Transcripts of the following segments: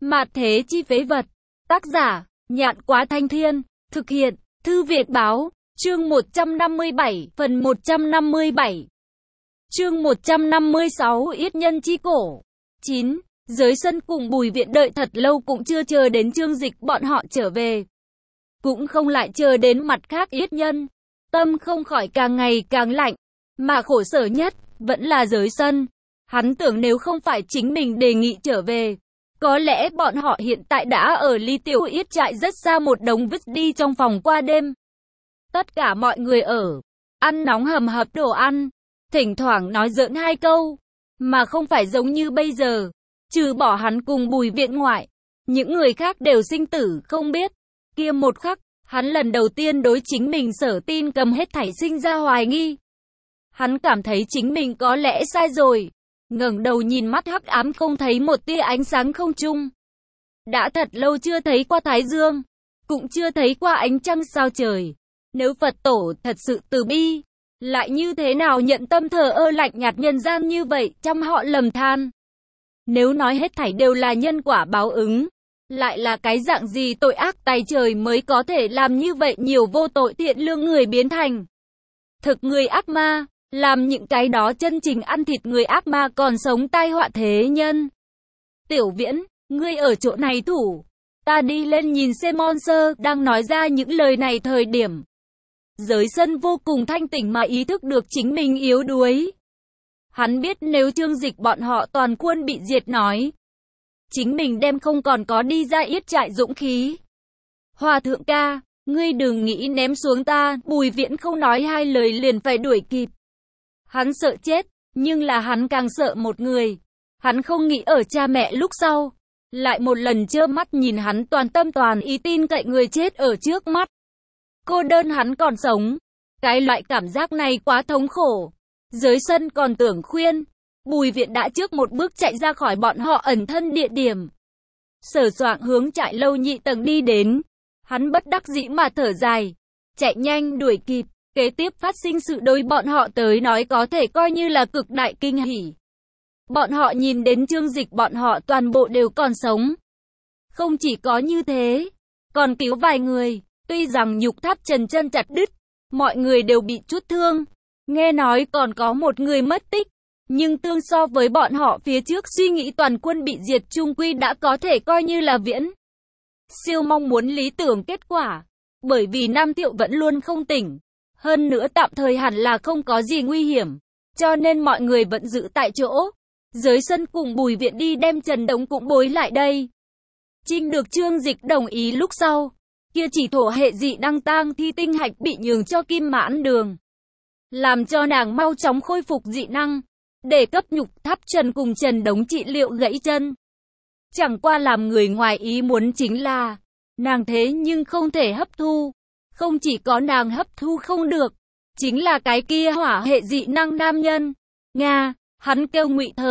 Mạt thế chi phế vật. Tác giả, Nhạn Quá Thanh Thiên. Thực hiện, Thư Việt Báo. Chương 157, phần 157. Chương 156, Yết Nhân Chi Cổ. 9. Giới Sân cùng Bùi Viện đợi thật lâu cũng chưa chờ đến Chương Dịch bọn họ trở về. Cũng không lại chờ đến mặt khác Yết Nhân. Tâm không khỏi càng ngày càng lạnh. Mà khổ sở nhất, vẫn là Giới Sân. Hắn tưởng nếu không phải chính mình đề nghị trở về, có lẽ bọn họ hiện tại đã ở ly Tiểu Yết trại rất xa một đống vứt đi trong phòng qua đêm. Tất cả mọi người ở, ăn nóng hầm hập đồ ăn, thỉnh thoảng nói giỡn hai câu, mà không phải giống như bây giờ, trừ bỏ hắn cùng Bùi Viện ngoại, những người khác đều sinh tử không biết. Kia một khắc, hắn lần đầu tiên đối chính mình sở tin cầm hết thảy sinh ra hoài nghi. Hắn cảm thấy chính mình có lẽ sai rồi. Ngẩng đầu nhìn mắt hắc ám không thấy một tia ánh sáng không trung. Đã thật lâu chưa thấy qua thái dương, cũng chưa thấy qua ánh trăng sao trời. Nếu Phật tổ thật sự từ bi, lại như thế nào nhận tâm thờ ơ lạnh nhạt nhân gian như vậy, trăm họ lầm than. Nếu nói hết thảy đều là nhân quả báo ứng, lại là cái dạng gì tội ác tay trời mới có thể làm như vậy nhiều vô tội thiện lương người biến thành thực người ác ma. Làm những cái đó chân chính ăn thịt người ác ma còn sống tai họa thế nhân. Tiểu Viễn, ngươi ở chỗ này thủ. Ta đi lên nhìn xem Monster đang nói ra những lời này thời điểm. Giới Sân vô cùng thanh tỉnh mà ý thức được chính mình yếu đuối. Hắn biết nếu Chương Dịch bọn họ toàn quân bị diệt nói, chính mình đem không còn có đi ra Yết trại dũng khí. Hòa thượng ca, ngươi đừng nghĩ ném xuống ta. Bùi Viễn không nói hai lời liền phải đuổi kịp. Hắn sợ chết, nhưng là hắn càng sợ một người. Hắn không nghĩ ở cha mẹ lúc sau, lại một lần trơ mắt nhìn hắn toàn tâm toàn ý tin cậy người chết ở trước mắt. Cô đơn hắn còn sống. Cái loại cảm giác này quá thống khổ. Giới Sân còn tưởng khuyên. Bùi Viện đã trước một bước chạy ra khỏi bọn họ ẩn thân địa điểm. Sở soạng hướng trại lâu nhị tầng đi đến. Hắn bất đắc dĩ mà thở dài. Chạy nhanh đuổi kịp. Kế tiếp phát sinh sự đối bọn họ tới nói có thể coi như là cực đại kinh hỉ. Bọn họ nhìn đến Chương Dịch bọn họ toàn bộ đều còn sống. Không chỉ có như thế, còn cứu vài người. Tuy rằng nhục tháp trần chân chặt đứt, mọi người đều bị chút thương. Nghe nói còn có một người mất tích. Nhưng tương so với bọn họ phía trước suy nghĩ toàn quân bị diệt chung quy đã có thể coi như là viễn siêu mong muốn lý tưởng kết quả. Bởi vì Nam Thiệu vẫn luôn không tỉnh. Hơn nữa tạm thời hẳn là không có gì nguy hiểm, cho nên mọi người vẫn giữ tại chỗ. Giới Sân cùng Bùi Viện đi đem Trần Đống cũng bối lại đây. Trinh được Chương Dịch đồng ý lúc sau, kia chỉ thổ hệ dị năng tang thi tinh hạch bị nhường cho Kim Mãn Đường, làm cho nàng mau chóng khôi phục dị năng, để cấp nhục tháp Trần cùng Trần Đống trị liệu gãy chân. Chẳng qua làm người ngoài ý muốn chính là, nàng thế nhưng không thể hấp thu. Không chỉ có nàng hấp thu không được, chính là cái kia hỏa hệ dị năng nam nhân. Nga, hắn kêu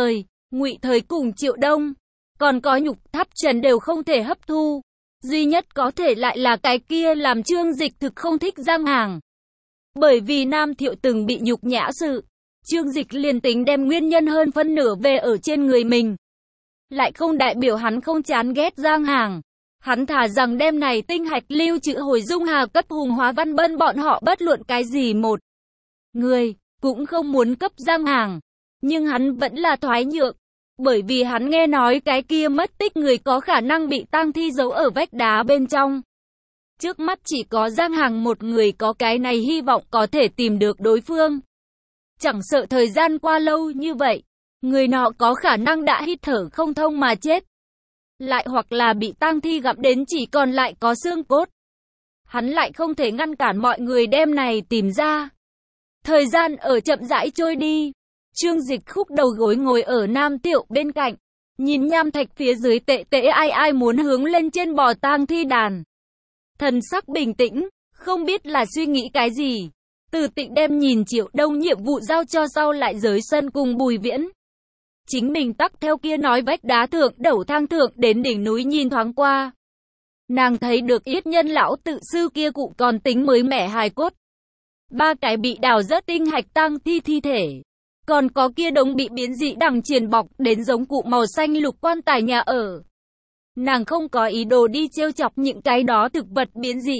Ngụy Thời cùng Triệu Đông, còn có nhục tháp Trần đều không thể hấp thu. Duy nhất có thể lại là cái kia làm Chương Dịch thực không thích Giang Hàng. Bởi vì Nam Thiệu từng bị nhục nhã sự, Chương Dịch liền tính đem nguyên nhân hơn phân nửa về ở trên người mình. Lại không đại biểu hắn không chán ghét Giang Hàng. Hắn thà rằng đem này tinh hạch lưu trữ hồi dung hà cấp Hùng Hóa Văn Bân bọn họ bất luận cái gì một người, cũng không muốn cấp Giang Hàng. Nhưng hắn vẫn là thoái nhượng, bởi vì hắn nghe nói cái kia mất tích người có khả năng bị tang thi giấu ở vách đá bên trong. Trước mắt chỉ có Giang Hàng một người có cái này hy vọng có thể tìm được đối phương. Chẳng sợ thời gian qua lâu như vậy, người nọ có khả năng đã hít thở không thông mà chết. Lại hoặc là bị tang thi gặm đến chỉ còn lại có xương cốt. Hắn lại không thể ngăn cản mọi người đem này tìm ra. Thời gian ở chậm rãi trôi đi. Chương Dịch khúc đầu gối ngồi ở Nam Tiệu bên cạnh. Nhìn nham thạch phía dưới tệ tệ ai muốn hướng lên trên bò tang thi đàn. Thần sắc bình tĩnh, không biết là suy nghĩ cái gì. Từ Tịnh đem nhìn Triệu Đông nhiệm vụ giao cho sau lại Giới Sân cùng Bùi Viễn. Chính mình tắc theo kia nói vách đá thượng đẩu thang thượng đến đỉnh núi nhìn thoáng qua. Nàng thấy được Yết Nhân lão tự sư kia cụ còn tính mới mẻ hài cốt. 3 cái bị đào rớt tinh hạch tang thi thi thể. Còn có kia đống bị biến dị đằng triền bọc đến giống cụ màu xanh lục quan tài nhà ở. Nàng không có ý đồ đi trêu chọc những cái đó thực vật biến dị.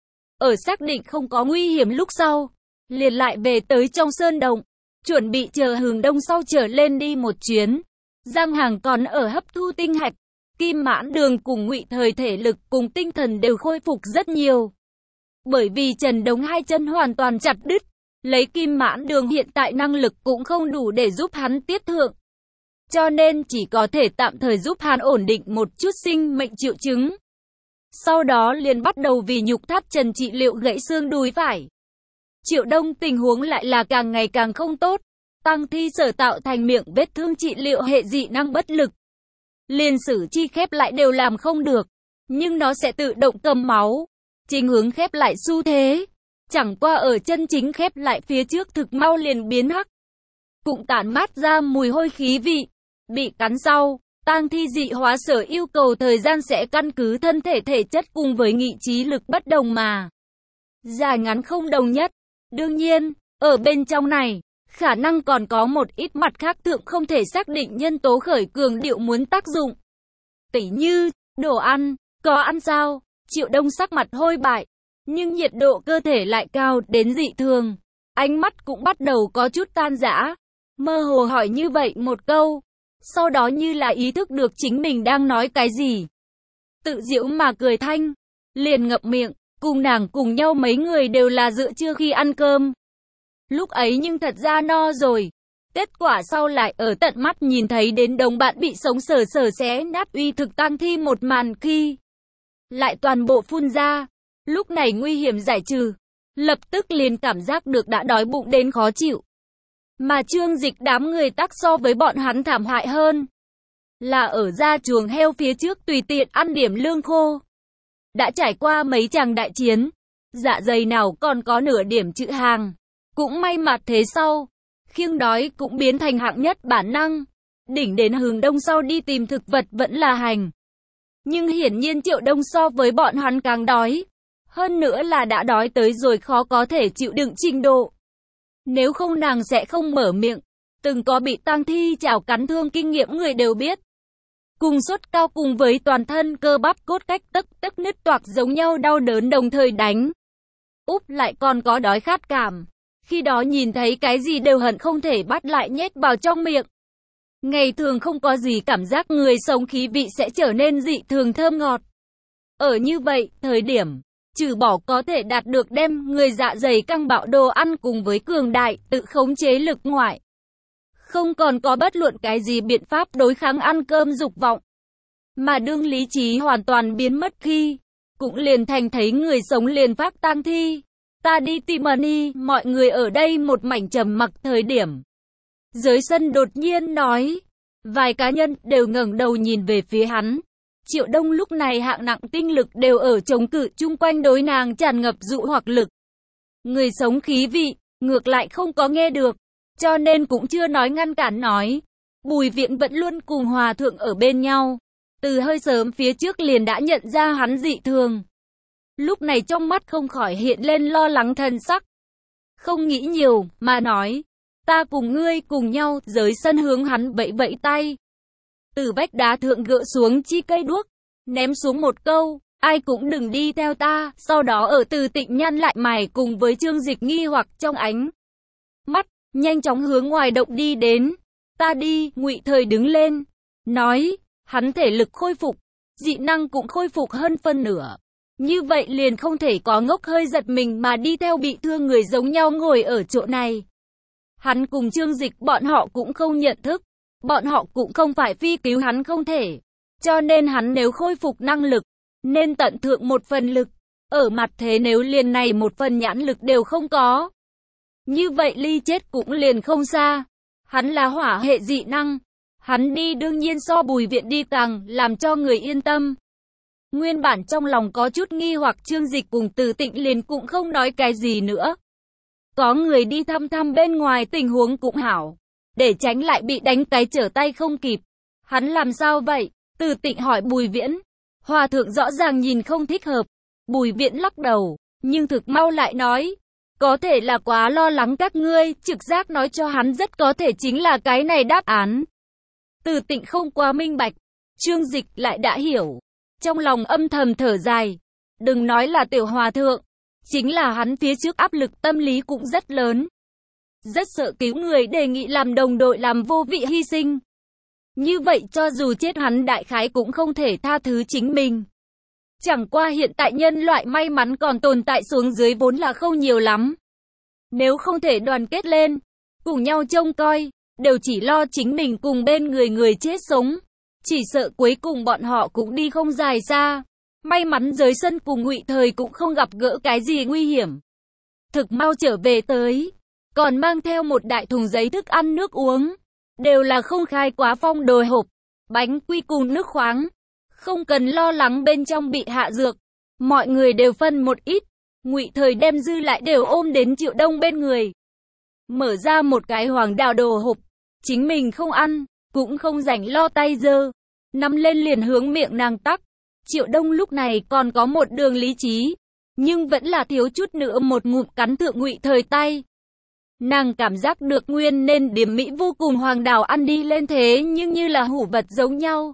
Ở xác định không có nguy hiểm lúc sau, liền lại về tới trong sơn động, chuẩn bị chờ hướng đông sau trở lên đi một chuyến. Giang Hàng còn ở hấp thu tinh hạch, Kim Mãn Đường cùng Ngụy Thời thể lực cùng tinh thần đều khôi phục rất nhiều. Bởi vì Trần Đống hai chân hoàn toàn chặt đứt, lấy Kim Mãn Đường hiện tại năng lực cũng không đủ để giúp hắn tiếp thượng. Cho nên chỉ có thể tạm thời giúp hắn ổn định một chút sinh mệnh triệu chứng. Sau đó liền bắt đầu vì Nhục Tháp Trần trị liệu gãy xương đùi phải. Triệu Đông tình huống lại là càng ngày càng không tốt. Tăng thi sở tạo thành miệng vết thương trị liệu hệ dị năng bất lực. Liền sử chi khép lại đều làm không được. Nhưng nó sẽ tự động cầm máu. Chính hướng khép lại xu thế. Chẳng qua ở chân chính khép lại phía trước thực mau liền biến hắc. Cũng tản mát ra mùi hôi khí vị. Bị cắn sau, tang thi dị hóa sở yêu cầu thời gian sẽ căn cứ thân thể thể chất cùng với nghị trí lực bất đồng mà. Dài ngắn không đồng nhất. Đương nhiên, ở bên trong này, khả năng còn có một ít mặt khác thượng không thể xác định nhân tố khởi cường điệu muốn tác dụng. Tỉ như, đồ ăn, có ăn sao? Triệu Đông sắc mặt hôi bại, nhưng nhiệt độ cơ thể lại cao đến dị thường. Ánh mắt cũng bắt đầu có chút tan rã. Mơ hồ hỏi như vậy một câu. Sau đó như là ý thức được chính mình đang nói cái gì. Tự giễu mà cười thanh. Liền ngậm miệng. Cùng nàng cùng nhau mấy người đều là giữa trưa khi ăn cơm. Lúc ấy nhưng thật ra no rồi. Kết quả sau lại ở tận mắt nhìn thấy đến đồng bạn bị sống sờ sờ xé nát uy thực tang thi một màn khi. Lại toàn bộ phun ra. Lúc này nguy hiểm giải trừ. Lập tức liền cảm giác được đã đói bụng đến khó chịu. Mà Trương Dịch đám người tác so với bọn hắn thảm hại hơn. Là ở ra chuồng heo phía trước tùy tiện ăn điểm lương khô. Đã trải qua mấy chàng đại chiến. Dạ dày nào còn có nửa điểm chữ hàng. Cũng may mặt thế sau. Khiêng đói cũng biến thành hạng nhất bản năng. Đỉnh đến hướng đông sau đi tìm thực vật vẫn là hành. Nhưng hiển nhiên Triệu Đông so với bọn hắn càng đói. Hơn nữa là đã đói tới rồi khó có thể chịu đựng trình độ. Nếu không nàng sẽ không mở miệng. Từng có bị tang thi chảo cắn thương kinh nghiệm người đều biết. Cùng sốt cao cùng với toàn thân cơ bắp cốt cách tức nứt toạc giống nhau đau đớn đồng thời đánh. Úp lại còn có đói khát cảm. Khi đó nhìn thấy cái gì đều hận không thể bắt lại nhét vào trong miệng. Ngày thường không có gì cảm giác người sống khí vị sẽ trở nên dị thường thơm ngọt. Ở như vậy, thời điểm, trừ bỏ có thể đạt được đem người dạ dày căng bạo đồ ăn cùng với cường đại, tự khống chế lực ngoại. Không còn có bất luận cái gì biện pháp đối kháng ăn cơm dục vọng. Mà đương lý trí hoàn toàn biến mất khi, cũng liền thành thấy người sống liền phát tang thi. Ta đi tìm Money, mọi người ở đây một mảnh trầm mặc thời điểm. Dưới sân đột nhiên nói, vài cá nhân đều ngẩng đầu nhìn về phía hắn. Triệu Đông lúc này hạng nặng tinh lực đều ở chống cự chung quanh đối nàng tràn ngập dụ hoặc lực. Người sống khí vị, ngược lại không có nghe được, cho nên cũng chưa nói ngăn cản nói. Bùi Viện vẫn luôn cùng Hòa Thượng ở bên nhau. Từ hơi sớm phía trước liền đã nhận ra hắn dị thường. Lúc này trong mắt không khỏi hiện lên lo lắng thần sắc. Không nghĩ nhiều, mà nói. Ta cùng ngươi cùng nhau, giới sân hướng hắn vẫy vẫy tay. Từ vách đá thượng gỡ xuống chi cây đuốc. Ném xuống một câu, ai cũng đừng đi theo ta. Sau đó ở Từ Tịnh nhăn lại mày cùng với Trương Dịch nghi hoặc trong ánh mắt, nhanh chóng hướng ngoài động đi đến. Ta đi, Ngụy Thời đứng lên. Nói, hắn thể lực khôi phục, dị năng cũng khôi phục hơn phân nửa. Như vậy liền không thể có ngốc hơi giật mình mà đi theo bị thương người giống nhau ngồi ở chỗ này. Hắn cùng Trương Dịch bọn họ cũng không nhận thức. Bọn họ cũng không phải phi cứu hắn không thể. Cho nên hắn nếu khôi phục năng lực, nên tận thượng một phần lực. Ở mặt thế nếu liền này một phần nhãn lực đều không có. Như vậy ly chết cũng liền không xa. Hắn là hỏa hệ dị năng. Hắn đi đương nhiên so Bùi Viện đi càng làm cho người yên tâm. Nguyên bản trong lòng có chút nghi hoặc Trương Dịch cùng Từ Tịnh liền cũng không nói cái gì nữa. Có người đi thăm thăm bên ngoài tình huống cũng hảo. Để tránh lại bị đánh cái trở tay không kịp. Hắn làm sao vậy? Từ Tịnh hỏi Bùi Viễn. Hòa Thượng rõ ràng nhìn không thích hợp. Bùi Viễn lắc đầu. Nhưng thực mau lại nói. Có thể là quá lo lắng các ngươi. Trực giác nói cho hắn rất có thể chính là cái này đáp án. Từ Tịnh không quá minh bạch. Trương Dịch lại đã hiểu. trong lòng âm thầm thở dài. Đừng nói là tiểu hòa thượng, chính là hắn phía trước áp lực tâm lý cũng rất lớn. Rất sợ cứu người, đề nghị làm đồng đội làm vô vị hy sinh. Như vậy cho dù chết hắn đại khái cũng không thể tha thứ chính mình. Chẳng qua hiện tại nhân loại may mắn còn tồn tại xuống dưới vốn là không nhiều lắm. Nếu không thể đoàn kết lên, cùng nhau trông coi, đều chỉ lo chính mình cùng bên người chết sống. Chỉ sợ cuối cùng bọn họ cũng đi không dài xa. May mắn giới sân cùng Ngụy Thời cũng không gặp gỡ cái gì nguy hiểm. Thực mau trở về tới, còn mang theo một đại thùng giấy thức ăn nước uống. Đều là không khai quá phong đồ hộp, bánh quy cùng nước khoáng. Không cần lo lắng bên trong bị hạ dược. Mọi người đều phân một ít. Ngụy Thời đem dư lại đều ôm đến Triệu Đông bên người. Mở ra một cái hoàng đào đồ hộp. Chính mình không ăn, cũng không rảnh lo tay dơ. Nắm lên liền hướng miệng nàng tắc. Triệu Đông lúc này còn có một đường lý trí, nhưng vẫn là thiếu chút nữa một ngụm cắn thượng Ngụy Thời tay. Nàng cảm giác được nguyên nên điểm mỹ vô cùng hoàng đào ăn đi lên thế nhưng như là hủ vật giống nhau.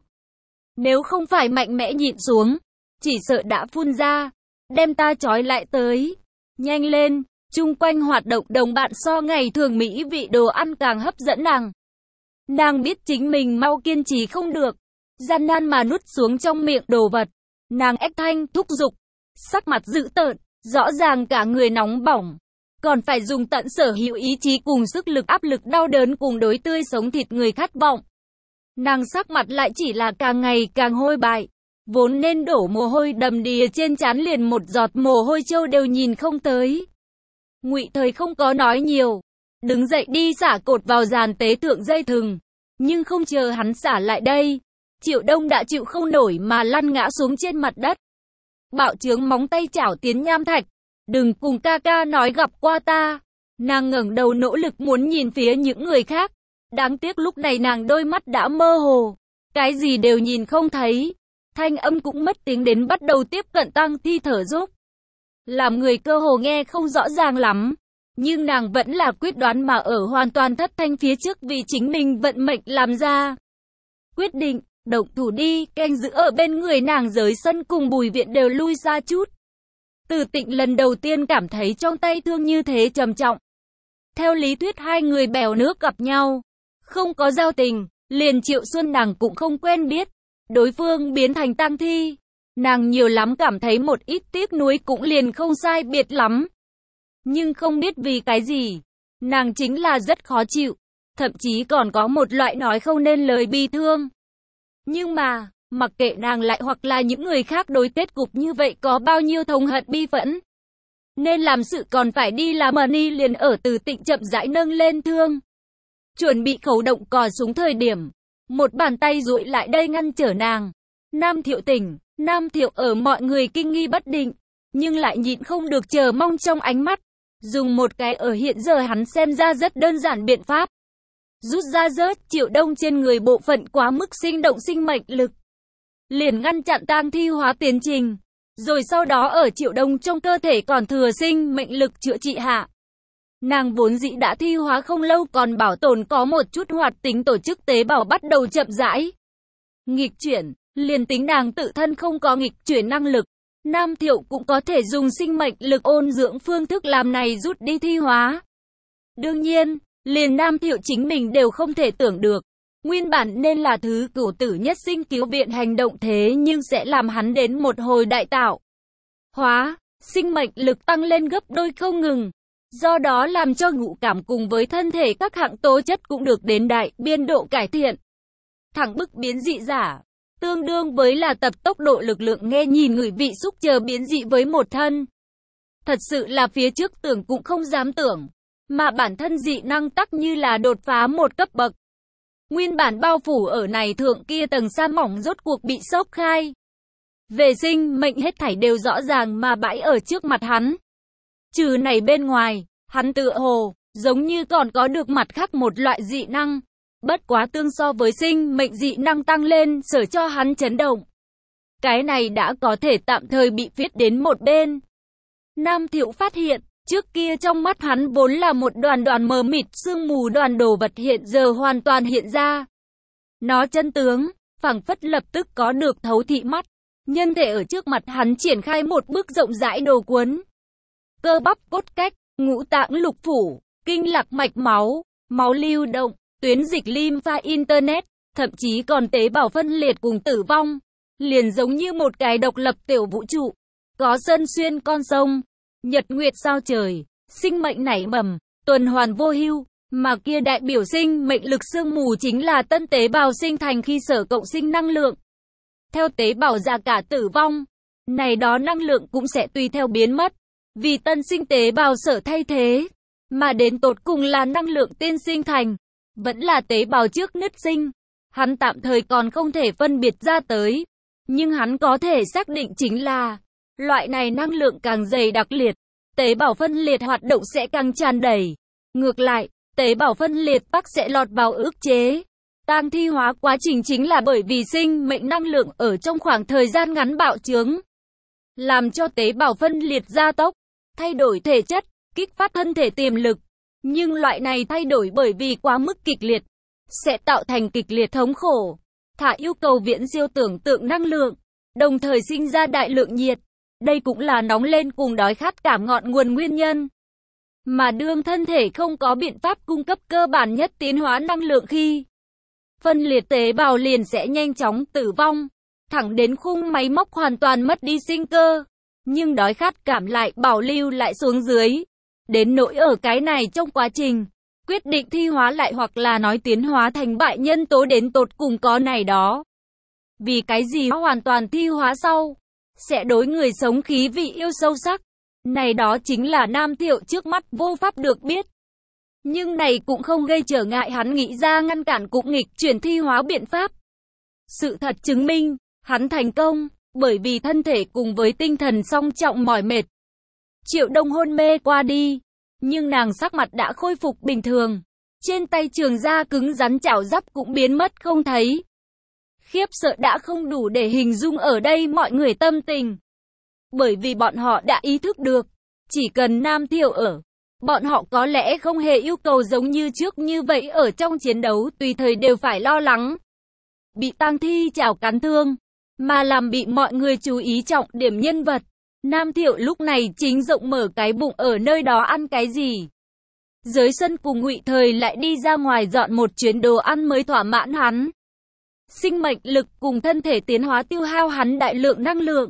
Nếu không phải mạnh mẽ nhịn xuống, chỉ sợ đã phun ra. Đem ta trói lại tới. Nhanh lên, chung quanh hoạt động đồng bạn so ngày thường mỹ vị đồ ăn càng hấp dẫn nàng. Nàng biết chính mình mau kiên trì không được. Gian nan mà nuốt xuống trong miệng đồ vật. Nàng ép thanh thúc giục. Sắc mặt dữ tợn, rõ ràng cả người nóng bỏng. Còn phải dùng tận sở hữu ý chí cùng sức lực áp lực đau đớn cùng đối tươi sống thịt người khát vọng. Nàng sắc mặt lại chỉ là càng ngày càng hôi bại. Vốn nên đổ mồ hôi đầm đìa trên trán liền một giọt mồ hôi trâu đều nhìn không tới. Ngụy Thời không có nói nhiều. Đứng dậy đi xả cột vào giàn tế thượng dây thừng. Nhưng không chờ hắn xả lại đây. Triệu Đông đã chịu không nổi mà lăn ngã xuống trên mặt đất. Bạo trướng móng tay chảo tiến nham thạch. Đừng cùng ca ca nói gặp qua ta. Nàng ngẩng đầu nỗ lực muốn nhìn phía những người khác. Đáng tiếc lúc này nàng đôi mắt đã mơ hồ. Cái gì đều nhìn không thấy. Thanh âm cũng mất tiếng đến bắt đầu tiếp cận tang thi thở dốc. Làm người cơ hồ nghe không rõ ràng lắm. Nhưng nàng vẫn là quyết đoán mà ở hoàn toàn thất thanh phía trước vì chính mình vận mệnh làm ra. Quyết định, động thủ đi, canh giữ ở bên người nàng giới sân cùng Bùi Viện đều lui ra chút. Từ Tịnh lần đầu tiên cảm thấy trong tay thương như thế trầm trọng. Theo lý thuyết hai người bèo nước gặp nhau. Không có giao tình, liền Triệu Xuân nàng cũng không quen biết. Đối phương biến thành tang thi. Nàng nhiều lắm cảm thấy một ít tiếc nuối cũng liền không sai biệt lắm. Nhưng không biết vì cái gì. Nàng chính là rất khó chịu. Thậm chí còn có một loại nói không nên lời bi thương. Nhưng mà, mặc kệ nàng lại hoặc là những người khác đối kết cục như vậy có bao nhiêu thống hận bi phẫn. Nên làm sự còn phải đi làm Money liền ở Từ Tịnh chậm rãi nâng lên thương. Chuẩn bị khấu động cò súng thời điểm. Một bàn tay duỗi lại đây ngăn trở nàng. Nam Thiệu tỉnh, Nam Thiệu ở mọi người kinh nghi bất định. Nhưng lại nhịn không được chờ mong trong ánh mắt. Dùng một cái ở hiện giờ hắn xem ra rất đơn giản biện pháp. Rút ra rớt Triệu Đông trên người bộ phận quá mức sinh động sinh mệnh lực. Liền ngăn chặn tang thi hóa tiến trình. Rồi sau đó ở Triệu Đông trong cơ thể còn thừa sinh mệnh lực chữa trị hạ. Nàng vốn dĩ đã thi hóa không lâu còn bảo tồn có một chút hoạt tính tổ chức tế bào bắt đầu chậm rãi. Nghịch chuyển, liền tính nàng tự thân không có nghịch chuyển năng lực. Nam Thiệu cũng có thể dùng sinh mệnh lực ôn dưỡng phương thức làm này rút đi thi hóa. Đương nhiên, liền Nam Thiệu chính mình đều không thể tưởng được. Nguyên bản nên là thứ cửu tử nhất sinh cứu viện hành động thế nhưng sẽ làm hắn đến một hồi đại tạo hóa, sinh mệnh lực tăng lên gấp đôi không ngừng. Do đó làm cho ngũ cảm cùng với thân thể các hạng tố chất cũng được đến đại biên độ cải thiện. Thẳng bức biến dị giả, tương đương với là tập tốc độ lực lượng nghe nhìn ngửi vị xúc chờ biến dị với một thân. Thật sự là phía trước tưởng cũng không dám tưởng, mà bản thân dị năng tắc như là đột phá một cấp bậc. Nguyên bản bao phủ ở này thượng kia tầng sa mỏng rốt cuộc bị xốc khai. Về sinh mệnh hết thảy đều rõ ràng mà bãi ở trước mặt hắn. Trừ này bên ngoài, hắn tựa hồ, giống như còn có được mặt khác một loại dị năng. Bất quá tương so với sinh mệnh dị năng tăng lên sở cho hắn chấn động. Cái này đã có thể tạm thời bị viết đến một bên. Nam Thiệu phát hiện, trước kia trong mắt hắn vốn là một đoàn mờ mịt sương mù đoàn đồ vật hiện giờ hoàn toàn hiện ra. Nó chân tướng, phảng phất lập tức có được thấu thị mắt. Nhân thể ở trước mặt hắn triển khai một bước rộng rãi đồ cuốn. Cơ bắp cốt cách, ngũ tạng lục phủ, kinh lạc mạch máu, máu lưu động, tuyến dịch lympha internet, thậm chí còn tế bào phân liệt cùng tử vong, liền giống như một cái độc lập tiểu vũ trụ, có sơn xuyên con sông, nhật nguyệt sao trời, sinh mệnh nảy mầm, tuần hoàn vô hưu, mà kia đại biểu sinh mệnh lực sương mù chính là tân tế bào sinh thành khi sở cộng sinh năng lượng. Theo tế bào già cả tử vong, này đó năng lượng cũng sẽ tùy theo biến mất, vì tân sinh tế bào sở thay thế, mà đến tột cùng là năng lượng tiên sinh thành, vẫn là tế bào trước nứt sinh. Hắn tạm thời còn không thể phân biệt ra tới, nhưng hắn có thể xác định chính là, loại này năng lượng càng dày đặc liệt, tế bào phân liệt hoạt động sẽ càng tràn đầy. Ngược lại, tế bào phân liệt tắc sẽ lọt vào ức chế. Tang thi hóa quá trình chính là bởi vì sinh mệnh năng lượng ở trong khoảng thời gian ngắn bạo trướng, làm cho tế bào phân liệt gia tốc, thay đổi thể chất, kích phát thân thể tiềm lực. Nhưng loại này thay đổi bởi vì quá mức kịch liệt, sẽ tạo thành kịch liệt thống khổ, thả yêu cầu viễn siêu tưởng tượng năng lượng, đồng thời sinh ra đại lượng nhiệt. Đây cũng là nóng lên cùng đói khát cảm ngọn nguồn nguyên nhân. Mà đương thân thể không có biện pháp cung cấp cơ bản nhất tiến hóa năng lượng khi phân liệt tế bào liền sẽ nhanh chóng tử vong, thẳng đến khung máy móc hoàn toàn mất đi sinh cơ. Nhưng đói khát cảm lại bảo lưu lại xuống dưới. Đến nỗi ở cái này trong quá trình, quyết định thi hóa lại hoặc là nói tiến hóa thành bại nhân tố đến tột cùng có này đó. Vì cái gì hoàn toàn thi hóa sau, sẽ đối người sống khí vị yêu sâu sắc. Này đó chính là Nam Thiệu trước mắt vô pháp được biết. Nhưng này cũng không gây trở ngại hắn nghĩ ra ngăn cản cũng nghịch chuyển thi hóa biện pháp. Sự thật chứng minh, hắn thành công, bởi vì thân thể cùng với tinh thần song trọng mỏi mệt. Triệu Đông hôn mê qua đi, nhưng nàng sắc mặt đã khôi phục bình thường. Trên tay trường da cứng rắn chảo giáp cũng biến mất không thấy. Khiếp sợ đã không đủ để hình dung ở đây mọi người tâm tình. Bởi vì bọn họ đã ý thức được, chỉ cần Nam Thiệu ở, bọn họ có lẽ không hề yêu cầu giống như trước như vậy ở trong chiến đấu tùy thời đều phải lo lắng bị tang thi chảo cắn thương, mà làm bị mọi người chú ý trọng điểm nhân vật. Nam Thiệu lúc này chính rộng mở cái bụng ở nơi đó ăn cái gì. Dưới sân cùng Ngụy Thời lại đi ra ngoài dọn một chuyến đồ ăn mới thỏa mãn hắn. Sinh mệnh lực cùng thân thể tiến hóa tiêu hao hắn đại lượng năng lượng.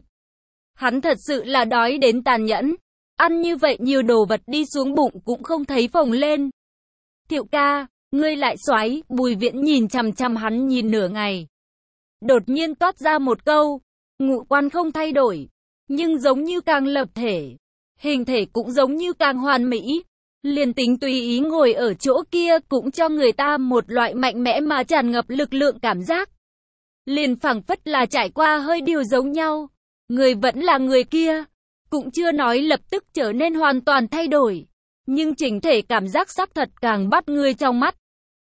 Hắn thật sự là đói đến tàn nhẫn. Ăn như vậy nhiều đồ vật đi xuống bụng cũng không thấy phồng lên. Thiệu ca, ngươi lại xoáy, Bùi Viễn nhìn chằm chằm hắn nhìn nửa ngày. Đột nhiên toát ra một câu, ngũ quan không thay đổi, nhưng giống như càng lập thể. Hình thể cũng giống như càng hoàn mỹ. Liền tính tùy ý ngồi ở chỗ kia cũng cho người ta một loại mạnh mẽ mà tràn ngập lực lượng cảm giác. Liền phảng phất là trải qua hơi điều giống nhau. Người vẫn là người kia. Cũng chưa nói lập tức trở nên hoàn toàn thay đổi. Nhưng chỉnh thể cảm giác sắc thật càng bắt người trong mắt.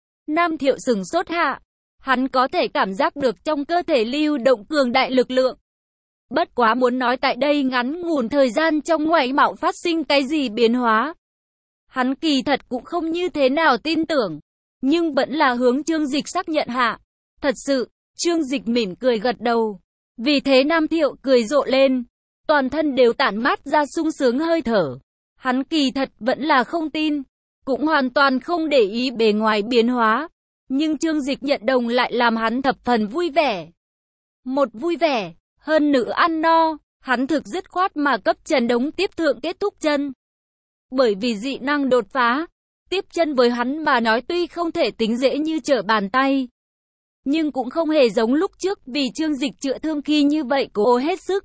Nam Thiệu sừng sốt hạ. Hắn có thể cảm giác được trong cơ thể lưu động cường đại lực lượng. Bất quá muốn nói tại đây ngắn ngủn thời gian trong ngoại mạo phát sinh cái gì biến hóa. Hắn kỳ thật cũng không như thế nào tin tưởng. Nhưng vẫn là hướng Trương Dịch xác nhận hạ. Thật sự, Trương Dịch mỉm cười gật đầu. Vì thế Nam Thiệu cười rộ lên. Toàn thân đều tản mát ra sung sướng hơi thở. Hắn kỳ thật vẫn là không tin. Cũng hoàn toàn không để ý bề ngoài biến hóa. Nhưng Trương Dịch nhận đồng lại làm hắn thập phần vui vẻ. Một vui vẻ, hơn nữa ăn no. Hắn thực dứt khoát mà cấp Trần Đống tiếp thượng kết thúc chân. Bởi vì dị năng đột phá, tiếp chân với hắn mà nói tuy không thể tính dễ như trở bàn tay. Nhưng cũng không hề giống lúc trước vì Trương Dịch chữa thương khi như vậy cố hết sức.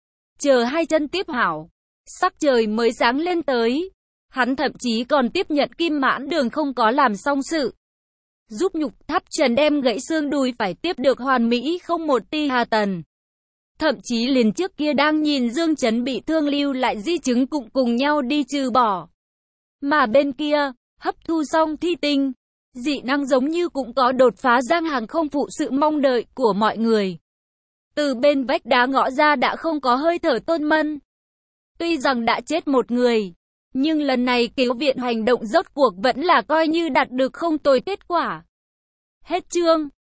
Chờ hai chân tiếp hảo, sắc trời mới sáng lên tới. Hắn thậm chí còn tiếp nhận Kim Mãn Đường không có làm xong sự. Giúp Nhục Tháp Trần đem gãy xương đùi phải tiếp được hoàn mỹ không một ti hà tần. Thậm chí liền trước kia đang nhìn Dương Chấn bị thương lưu lại di chứng cũng cùng nhau đi trừ bỏ. Mà bên kia, hấp thu xong thi tinh, dị năng giống như cũng có đột phá giang hàng không phụ sự mong đợi của mọi người. Từ bên vách đá ngõ ra đã không có hơi thở Tôn Mân. Tuy rằng đã chết một người, nhưng lần này cứu viện hành động rốt cuộc vẫn là coi như đạt được không tồi kết quả. Hết chương.